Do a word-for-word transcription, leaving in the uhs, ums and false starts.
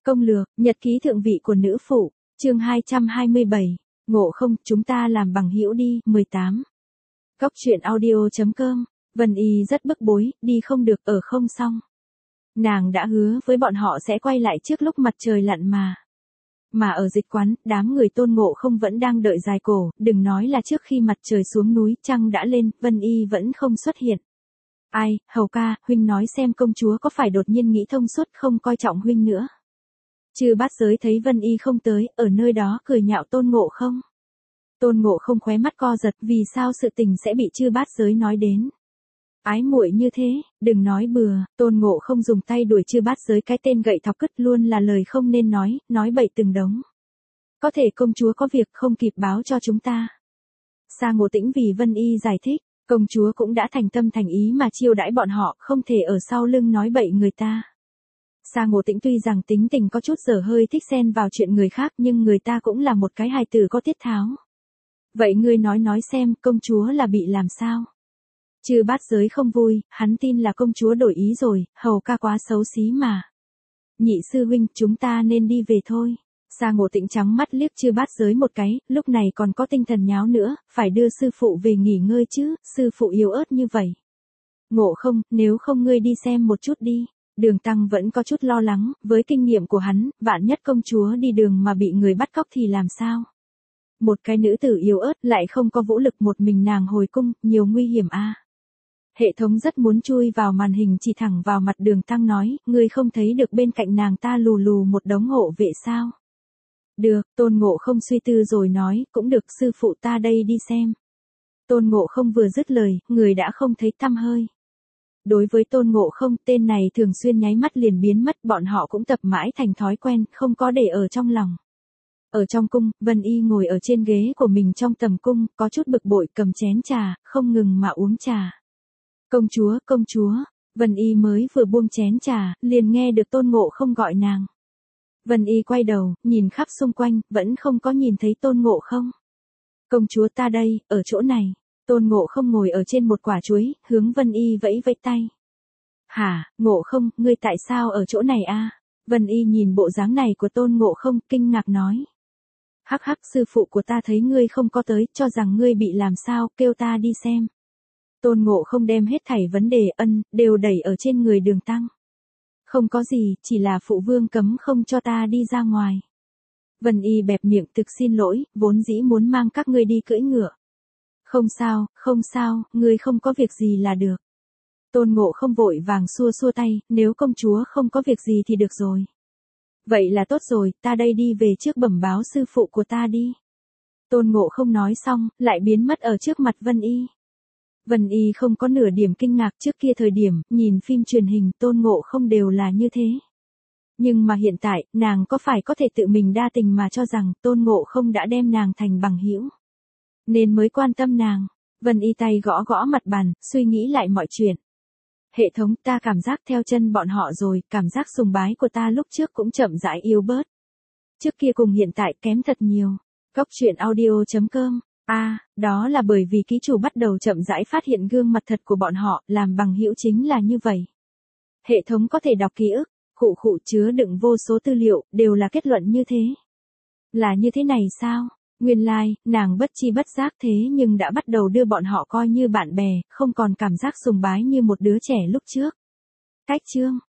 Công lược, nhật ký thượng vị của nữ phụ, chương hai trăm hai mươi bảy, Ngộ không, chúng ta làm bằng hữu đi, mười tám. Góc truyện audio chấm com, Vân Y rất bức bối, đi không được, ở không xong. Nàng đã hứa với bọn họ sẽ quay lại trước lúc mặt trời lặn mà. Mà ở dịch quán, đám người Tôn Ngộ không vẫn đang đợi dài cổ, đừng nói là trước khi mặt trời xuống núi, trăng đã lên, Vân Y vẫn không xuất hiện. Ai, hầu ca, huynh nói xem công chúa có phải đột nhiên nghĩ thông suốt không coi trọng huynh nữa. Chư bát giới thấy Vân Y không tới, ở nơi đó cười nhạo Tôn Ngộ không. Tôn Ngộ không khóe mắt co giật, vì sao sự tình sẽ bị chư bát giới nói đến. Ái muội như thế, đừng nói bừa, Tôn Ngộ không dùng tay đuổi chư bát giới cái tên gậy thọc cứt luôn là lời không nên nói, nói bậy từng đống. Có thể công chúa có việc không kịp báo cho chúng ta. Sa Ngộ Tĩnh vì Vân Y giải thích, công chúa cũng đã thành tâm thành ý mà chiêu đãi bọn họ, không thể ở sau lưng nói bậy người ta. Sa Ngộ Tĩnh tuy rằng tính tình có chút dở hơi thích xen vào chuyện người khác nhưng người ta cũng là một cái hài tử có tiết tháo. Vậy ngươi nói nói xem, công chúa là bị làm sao? Chư bát giới không vui, hắn tin là công chúa đổi ý rồi, hầu ca quá xấu xí mà. Nhị sư huynh, chúng ta nên đi về thôi. Sa Ngộ Tĩnh trắng mắt liếc chư bát giới một cái, lúc này còn có tinh thần nháo nữa, phải đưa sư phụ về nghỉ ngơi chứ, sư phụ yếu ớt như vậy. Ngộ không, nếu không ngươi đi xem một chút đi. Đường Tăng vẫn có chút lo lắng, với kinh nghiệm của hắn, vạn nhất công chúa đi đường mà bị người bắt cóc thì làm sao? Một cái nữ tử yếu ớt lại không có vũ lực một mình nàng hồi cung, nhiều nguy hiểm a. À. Hệ thống rất muốn chui vào màn hình chỉ thẳng vào mặt Đường Tăng nói, ngươi không thấy được bên cạnh nàng ta lù lù một đống hộ vệ sao? Được, Tôn Ngộ không suy tư rồi nói, cũng được sư phụ ta đây đi xem. Tôn Ngộ không vừa dứt lời, người đã không thấy tăm hơi. Đối với Tôn Ngộ không, tên này thường xuyên nháy mắt liền biến mất, bọn họ cũng tập mãi thành thói quen, không có để ở trong lòng. Ở trong cung, Vân Y ngồi ở trên ghế của mình trong tầm cung, có chút bực bội cầm chén trà, không ngừng mà uống trà. Công chúa, công chúa, Vân Y mới vừa buông chén trà, liền nghe được Tôn Ngộ không gọi nàng. Vân Y quay đầu, nhìn khắp xung quanh, vẫn không có nhìn thấy Tôn Ngộ không. Công chúa ta đây, ở chỗ này. Tôn Ngộ không ngồi ở trên một quả chuối, hướng Vân Y vẫy vẫy tay. Hả, Ngộ không, ngươi tại sao ở chỗ này a? Vân Y nhìn bộ dáng này của Tôn Ngộ không, kinh ngạc nói. Hắc hắc, sư phụ của ta thấy ngươi không có tới, cho rằng ngươi bị làm sao, kêu ta đi xem. Tôn Ngộ không đem hết thảy vấn đề ân, đều đẩy ở trên người Đường Tăng. Không có gì, chỉ là phụ vương cấm không cho ta đi ra ngoài. Vân Y bẹp miệng, thực xin lỗi, vốn dĩ muốn mang các ngươi đi cưỡi ngựa. Không sao, không sao, ngươi không có việc gì là được. Tôn Ngộ không vội vàng xua xua tay, nếu công chúa không có việc gì thì được rồi. Vậy là tốt rồi, ta đây đi về trước bẩm báo sư phụ của ta đi. Tôn Ngộ không nói xong, lại biến mất ở trước mặt Vân Y. Vân Y không có nửa điểm kinh ngạc, trước kia thời điểm, nhìn phim truyền hình Tôn Ngộ không đều là như thế. Nhưng mà hiện tại, nàng có phải có thể tự mình đa tình mà cho rằng Tôn Ngộ không đã đem nàng thành bằng hữu, nên mới quan tâm nàng. Vân Y tay gõ gõ mặt bàn, suy nghĩ lại mọi chuyện. Hệ thống, ta cảm giác theo chân bọn họ rồi, cảm giác sùng bái của ta lúc trước cũng chậm rãi yếu bớt. Trước kia cùng hiện tại kém thật nhiều. Góc truyện audio chấm com. A, à, đó là bởi vì ký chủ bắt đầu chậm rãi phát hiện gương mặt thật của bọn họ, làm bằng hữu chính là như vậy. Hệ thống có thể đọc ký ức, khụ khụ chứa đựng vô số tư liệu, đều là kết luận như thế. Là như thế này sao? Nguyên lai, like, nàng bất chi bất giác thế nhưng đã bắt đầu đưa bọn họ coi như bạn bè, không còn cảm giác sùng bái như một đứa trẻ lúc trước. Cách chương.